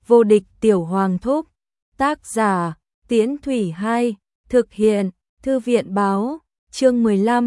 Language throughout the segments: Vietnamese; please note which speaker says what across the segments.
Speaker 1: Vô địch tiểu hoàng thúc. Tác giả, Tiễn Thủy 2, thực hiện, Thư viện báo, chương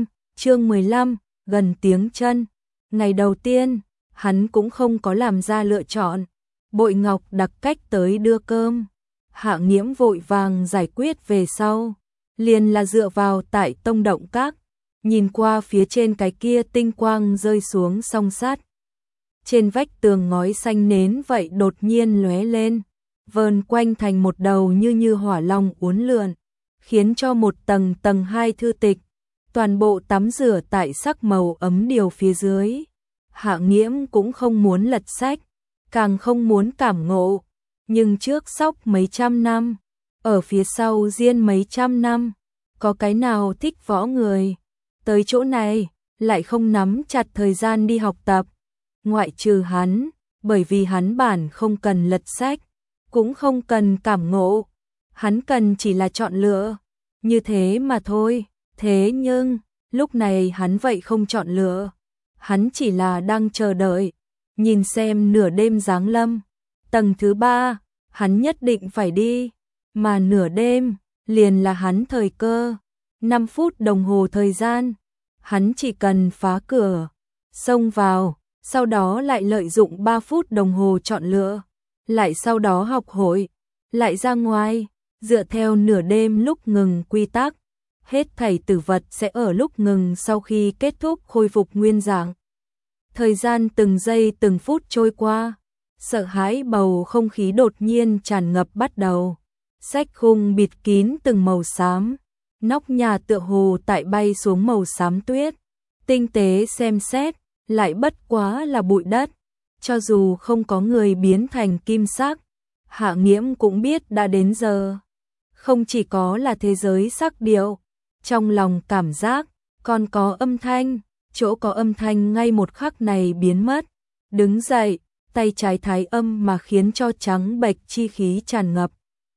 Speaker 1: 15, gần tiếng chân. Ngày đầu tiên, hắn cũng không có làm ra lựa chọn. Bội Ngọc đặc cách tới đưa cơm. Hạ Nghiễm vội vàng giải quyết về sau. Liền là dựa vào tại Tông Động Các. Nhìn qua phía trên cái kia tinh quang rơi xuống song sát. Trên vách tường ngói xanh nến vậy đột nhiên lóe lên, vờn quanh thành một đầu như hỏa long uốn lượn, khiến cho một tầng tầng hai thư tịch, toàn bộ tắm rửa tại sắc màu ấm điều phía dưới. Hạ Nghiễm cũng không muốn lật sách, càng không muốn cảm ngộ, nhưng trước sóc mấy trăm năm, ở phía sau riêng mấy trăm năm, có cái nào thích võ người, tới chỗ này, lại không nắm chặt thời gian đi học tập. Ngoại trừ hắn, bởi vì hắn bản không cần lật sách, cũng không cần cảm ngộ, hắn cần chỉ là chọn lựa, như thế mà thôi. Thế nhưng, lúc này hắn vậy không chọn lựa, hắn chỉ là đang chờ đợi, nhìn xem nửa đêm giáng lâm, tầng thứ 3, hắn nhất định phải đi, mà nửa đêm, liền là hắn thời cơ, 5 phút đồng hồ thời gian, hắn chỉ cần phá cửa, xông vào. Sau đó lại lợi dụng 3 phút đồng hồ chọn lựa, lại sau đó học hội, lại ra ngoài, dựa theo nửa đêm lúc ngừng quy tắc, hết thảy tử vật sẽ ở lúc ngừng sau khi kết thúc khôi phục nguyên dạng. Thời gian từng giây từng phút trôi qua, sợ hãi bầu không khí đột nhiên tràn ngập bắt đầu. Sách khung bịt kín từng màu xám, nóc nhà tựa hồ tại bay xuống màu xám tuyết, tinh tế xem xét. Lại bất quá là bụi đất, cho dù không có người biến thành kim sắc, Hạ Nghiễm cũng biết đã đến giờ. Không chỉ có là thế giới sắc điệu, trong lòng cảm giác, còn có âm thanh, chỗ có âm thanh ngay một khắc này biến mất. Đứng dậy, tay trái thái âm mà khiến cho trắng bệch chi khí tràn ngập.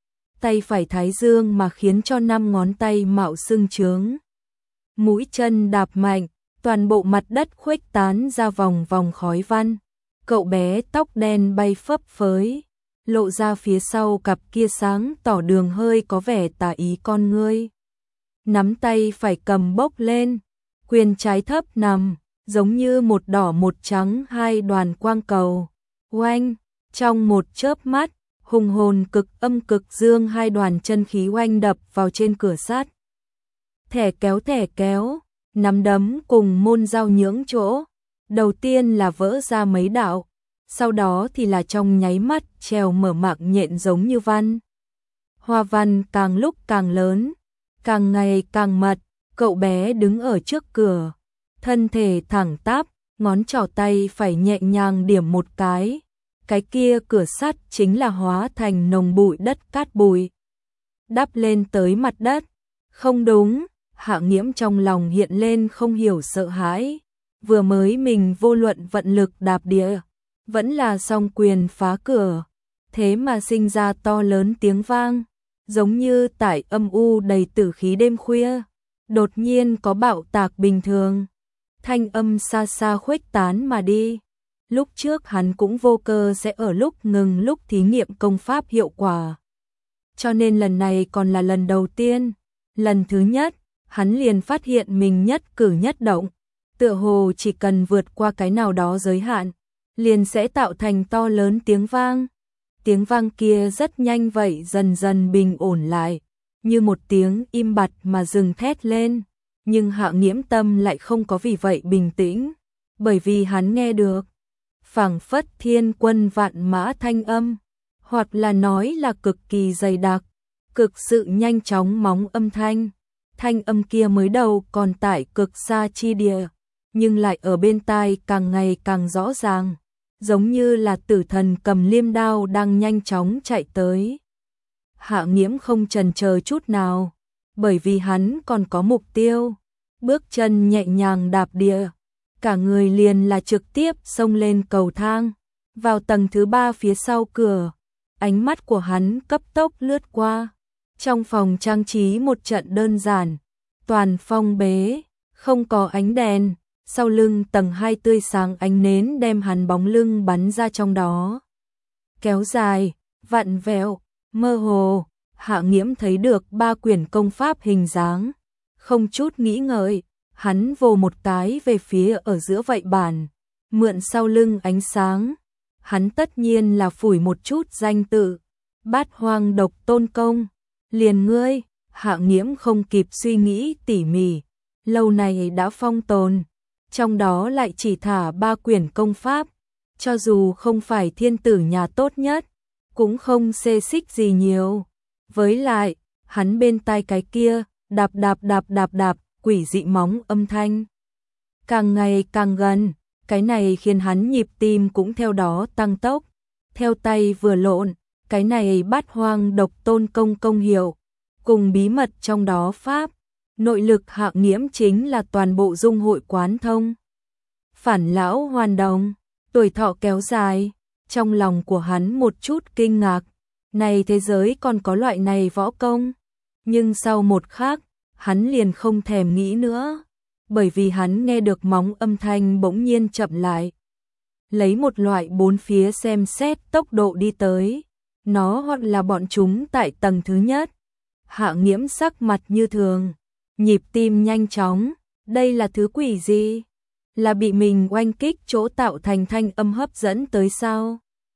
Speaker 1: Tay phải thái dương mà khiến cho 5 ngón tay mạo sưng trướng. Mũi chân đạp mạnh. Toàn bộ mặt đất khuếch tán ra vòng vòng khói văn. Cậu bé tóc đen bay phấp phới, lộ ra phía sau cặp kia sáng tỏ đường hơi có vẻ tà ý con ngươi. Nắm tay phải cầm bốc lên, quyền trái thấp nằm, giống như một đỏ một trắng hai đoàn quang cầu. Oanh, trong một chớp mắt, hùng hồn cực âm cực dương hai đoàn chân khí oanh đập vào trên cửa sắt. Thẻ kéo. Nắm đấm cùng môn dao nhưỡng chỗ, đầu tiên là vỡ ra mấy đạo, sau đó thì là trong nháy mắt trèo mở mạc nhện giống như văn. Hoa văn càng lúc càng lớn, càng ngày càng mật, cậu bé đứng ở trước cửa, thân thể thẳng tắp, ngón trỏ tay phải nhẹ nhàng điểm một cái kia cửa sắt chính là hóa thành nồng bụi đất cát bụi, đắp lên tới mặt đất. Không đúng. Hạ Nghiễm trong lòng hiện lên không hiểu sợ hãi, vừa mới mình vô luận vận lực đạp địa, vẫn là song quyền phá cửa, thế mà sinh ra to lớn tiếng vang, giống như tại âm u đầy tử khí đêm khuya, đột nhiên có bạo tạc bình thường, thanh âm xa xa khuếch tán mà đi. Lúc trước hắn cũng vô cơ sẽ ở lúc ngừng lúc thí nghiệm công pháp hiệu quả, cho nên lần này còn là lần đầu tiên, lần thứ nhất. Hắn liền phát hiện mình nhất cử nhất động, tựa hồ chỉ cần vượt qua cái nào đó giới hạn, liền sẽ tạo thành to lớn tiếng vang. Tiếng vang kia rất nhanh vậy dần dần bình ổn lại, như một tiếng im bặt mà dừng thét lên. Nhưng Hạ Nghiễm tâm lại không có vì vậy bình tĩnh, bởi vì hắn nghe được phảng phất thiên quân vạn mã thanh âm, hoặc là nói là cực kỳ dày đặc, cực sự nhanh chóng móng âm thanh. Thanh âm kia mới đầu còn tại cực xa chi địa, nhưng lại ở bên tai càng ngày càng rõ ràng, giống như là tử thần cầm liêm đao đang nhanh chóng chạy tới. Hạ Nghiễm không chần chờ chút nào, bởi vì hắn còn có mục tiêu, bước chân nhẹ nhàng đạp địa, cả người liền là trực tiếp xông lên cầu thang, vào tầng thứ 3 phía sau cửa. Ánh mắt của hắn cấp tốc lướt qua. Trong phòng trang trí một trận đơn giản, toàn phong bế, không có ánh đèn, sau lưng tầng 2 tươi sáng ánh nến đem hắn bóng lưng bắn ra trong đó. Kéo dài, vặn vẹo, mơ hồ, Hạ Nghiễm thấy được 3 quyển công pháp hình dáng, không chút nghĩ ngợi, hắn vồ một cái về phía ở giữa vậy bản, mượn sau lưng ánh sáng, hắn tất nhiên là phủi một chút danh tự, Bát Hoang Độc Tôn Công, liền ngươi, Hạ Nghiễm không kịp suy nghĩ tỉ mỉ, lâu này đã phong tồn, trong đó lại chỉ thả 3 quyển công pháp, cho dù không phải thiên tử nhà tốt nhất, cũng không xê xích gì nhiều. Với lại, hắn bên tai cái kia, đạp đạp đạp đạp đạp, quỷ dị móng âm thanh. Càng ngày càng gần, cái này khiến hắn nhịp tim cũng theo đó tăng tốc, theo tay vừa lộn, cái này Bát Hoang Độc Tôn Công công hiệu, cùng bí mật trong đó pháp, nội lực Hạ Nghiễm chính là toàn bộ dung hội quán thông. Phản lão hoàn đồng, tuổi thọ kéo dài, trong lòng của hắn một chút kinh ngạc, này thế giới còn có loại này võ công, nhưng sau một khắc, hắn liền không thèm nghĩ nữa, bởi vì hắn nghe được móng âm thanh bỗng nhiên chậm lại. Lấy một loại bốn phía xem xét tốc độ đi tới, nó hoặc là bọn chúng tại tầng thứ nhất. Hạ Nghiễm sắc mặt như thường, nhịp tim nhanh chóng, đây là thứ quỷ gì? Là bị mình oanh kích chỗ tạo thành thanh âm hấp dẫn tới sao?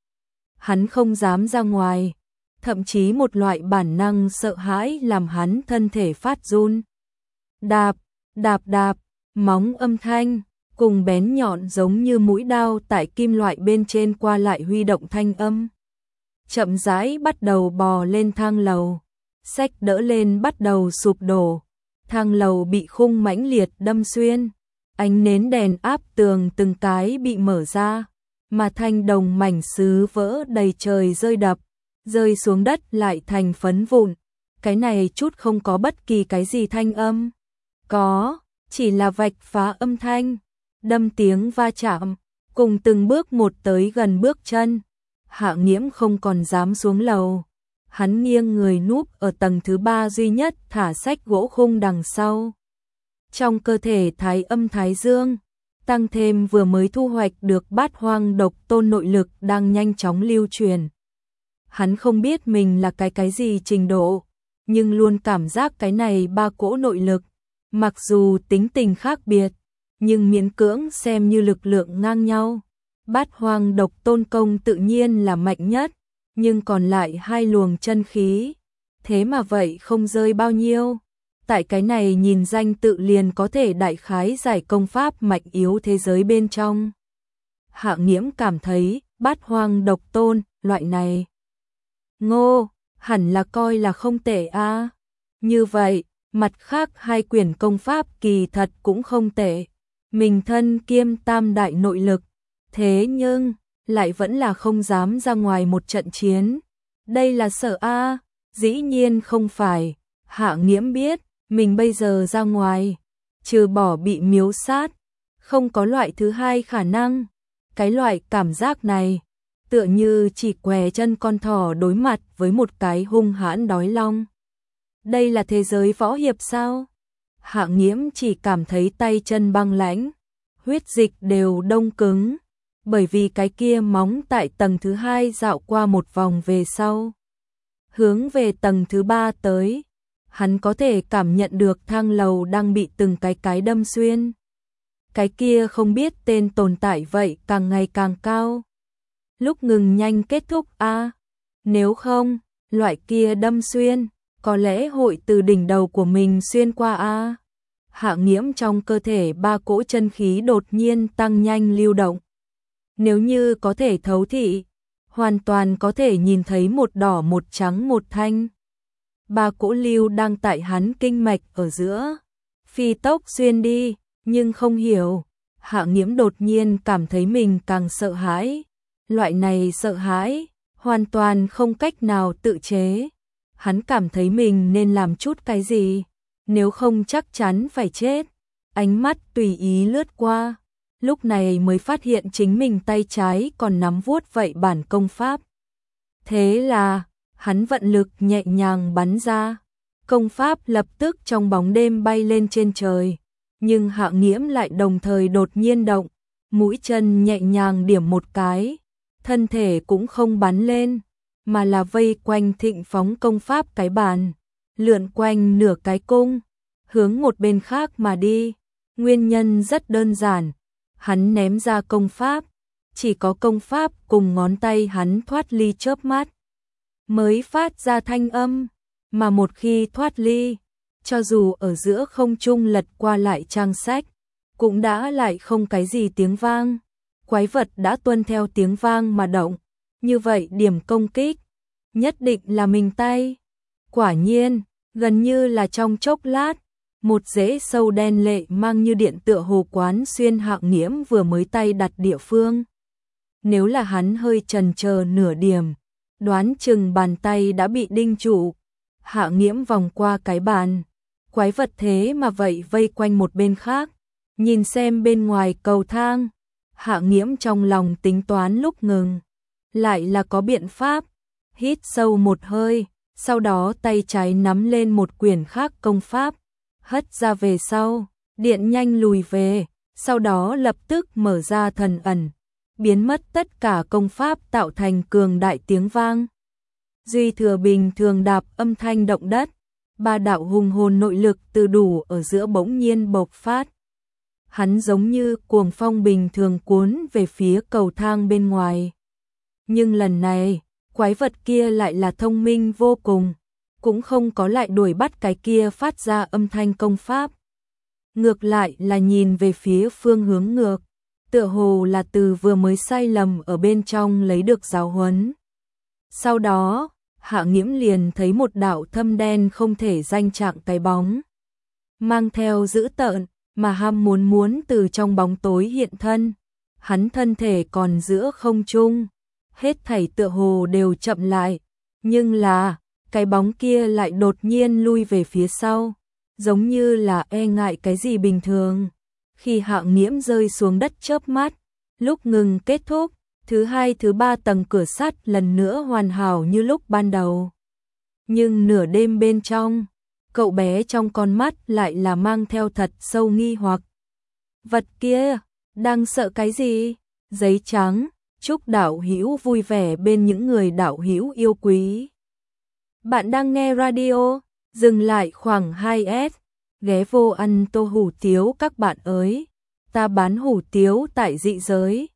Speaker 1: Hắn không dám ra ngoài, thậm chí một loại bản năng sợ hãi làm hắn thân thể phát run. Đạp, đạp đạp, móng âm thanh, cùng bén nhọn giống như mũi đao tại kim loại bên trên qua lại huy động thanh âm. Chậm rãi bắt đầu bò lên thang lầu, xách đỡ lên bắt đầu sụp đổ, thang lầu bị khung mãnh liệt đâm xuyên, ánh nến đèn áp tường từng cái bị mở ra, mà thanh đồng mảnh sứ vỡ đầy trời rơi đập, rơi xuống đất lại thành phấn vụn, cái này chút không có bất kỳ cái gì thanh âm, có, chỉ là vạch phá âm thanh, đâm tiếng va chạm, cùng từng bước một tới gần bước chân. Hạ Nghiễm không còn dám xuống lầu, hắn nghiêng người núp ở tầng thứ 3 duy nhất thả sách gỗ khung đằng sau. Trong cơ thể thái âm thái dương, tăng thêm vừa mới thu hoạch được Bát Hoang Độc Tôn nội lực đang nhanh chóng lưu truyền. Hắn không biết mình là cái gì trình độ, nhưng luôn cảm giác cái này 3 cỗ nội lực, mặc dù tính tình khác biệt, nhưng miễn cưỡng xem như lực lượng ngang nhau. Bát Hoang Độc Tôn công tự nhiên là mạnh nhất, nhưng còn lại 2 luồng chân khí, thế mà vậy không rơi bao nhiêu. Tại cái này nhìn danh tự liền có thể đại khái giải công pháp mạnh yếu thế giới bên trong. Hạ Nghiễm cảm thấy Bát Hoang Độc Tôn, loại này ngô, hẳn là coi là không tệ a. Như vậy, mặt khác 2 quyển công pháp kỳ thật cũng không tệ. Mình thân kiêm tam đại nội lực, thế nhưng lại vẫn là không dám ra ngoài một trận chiến. Đây là sợ a? Dĩ nhiên không phải. Hạ Nghiễm biết, mình bây giờ ra ngoài, trừ bỏ bị miếu sát, không có loại thứ hai khả năng. Cái loại cảm giác này, tựa như chỉ què chân con thỏ đối mặt với một cái hung hãn đói long. Đây là thế giới võ hiệp sao? Hạ Nghiễm chỉ cảm thấy tay chân băng lãnh, huyết dịch đều đông cứng, bởi vì cái kia móng tại tầng thứ 2 dạo qua một vòng về sau, hướng về tầng thứ 3 tới. Hắn có thể cảm nhận được thang lầu đang bị từng cái đâm xuyên. Cái kia không biết tên tồn tại vậy càng ngày càng cao. Lúc ngừng nhanh kết thúc a. Nếu không, loại kia đâm xuyên, có lẽ hội từ đỉnh đầu của mình xuyên qua a. Hạ Nghiễm trong cơ thể 3 cỗ chân khí đột nhiên tăng nhanh lưu động. Nếu như có thể thấu thị, hoàn toàn có thể nhìn thấy một đỏ một trắng một thanh. 3 cỗ lưu đang tại hắn kinh mạch ở giữa, phi tốc xuyên đi, nhưng không hiểu. Hạ Nghiễm đột nhiên cảm thấy mình càng sợ hãi. Loại này sợ hãi, hoàn toàn không cách nào tự chế. Hắn cảm thấy mình nên làm chút cái gì, nếu không chắc chắn phải chết. Ánh mắt tùy ý lướt qua, lúc này mới phát hiện chính mình tay trái còn nắm vuốt vậy bản công pháp. Thế là, hắn vận lực nhẹ nhàng bắn ra, công pháp lập tức trong bóng đêm bay lên trên trời, nhưng Hạ Nghiễm lại đồng thời đột nhiên động, mũi chân nhẹ nhàng điểm một cái, thân thể cũng không bắn lên, mà là vây quanh Thịnh Phóng công pháp cái bàn, lượn quanh nửa cái cung, hướng một bên khác mà đi. Nguyên nhân rất đơn giản, hắn ném ra công pháp, chỉ có công pháp cùng ngón tay hắn thoát ly chớp mắt mới phát ra thanh âm, mà một khi thoát ly, cho dù ở giữa không trung lật qua lại trang sách, cũng đã lại không cái gì tiếng vang. Quái vật đã tuân theo tiếng vang mà động, như vậy điểm công kích nhất định là mình tay. Quả nhiên, gần như là trong chốc lát, một rễ sâu đen lệ mang như điện tựa hồ quán xuyên Hạng Nghiễm vừa mới tay đặt địa phương. Nếu là hắn hơi chần chờ nửa điểm, đoán chừng bàn tay đã bị đinh trụ. Hạng Nghiễm vòng qua cái bàn, quái vật thế mà vậy vây quanh một bên khác, nhìn xem bên ngoài cầu thang. Hạng Nghiễm trong lòng tính toán lúc ngừng, lại là có biện pháp. Hít sâu một hơi, sau đó tay trái nắm lên một quyển khác công pháp, hất ra về sau, điện nhanh lùi về, sau đó lập tức mở ra thần ẩn, biến mất tất cả công pháp tạo thành cường đại tiếng vang. Duy thừa bình thường đạp âm thanh động đất, ba đạo hùng hồn nội lực từ đủ ở giữa bỗng nhiên bộc phát. Hắn giống như cuồng phong bình thường cuốn về phía cầu thang bên ngoài. Nhưng lần này, quái vật kia lại là thông minh vô cùng, cũng không có lại đuổi bắt cái kia phát ra âm thanh công pháp. Ngược lại là nhìn về phía phương hướng ngược, tựa hồ là từ vừa mới sai lầm ở bên trong lấy được giáo huấn. Sau đó, Hạng Nghiễm liền thấy một đạo thâm đen không thể danh trạng cái bóng, mang theo dữ tợn, mà ham muốn từ trong bóng tối hiện thân. Hắn thân thể còn giữa không trung, hết thảy tựa hồ đều chậm lại, nhưng là, cái bóng kia lại đột nhiên lui về phía sau, giống như là e ngại cái gì bình thường. Khi Hạng Nghiễm rơi xuống đất chớp mắt, lúc ngừng kết thúc, thứ hai thứ ba tầng cửa sắt lần nữa hoàn hảo như lúc ban đầu. Nhưng nửa đêm bên trong, cậu bé trong con mắt lại là mang theo thật sâu nghi hoặc. Vật kia, đang sợ cái gì? Giấy trắng, chúc đạo hữu vui vẻ bên những người đạo hữu yêu quý. Bạn đang nghe radio, dừng lại khoảng 2S, ghé vô ăn tô hủ tiếu các bạn ơi. Ta bán hủ tiếu tại dị giới.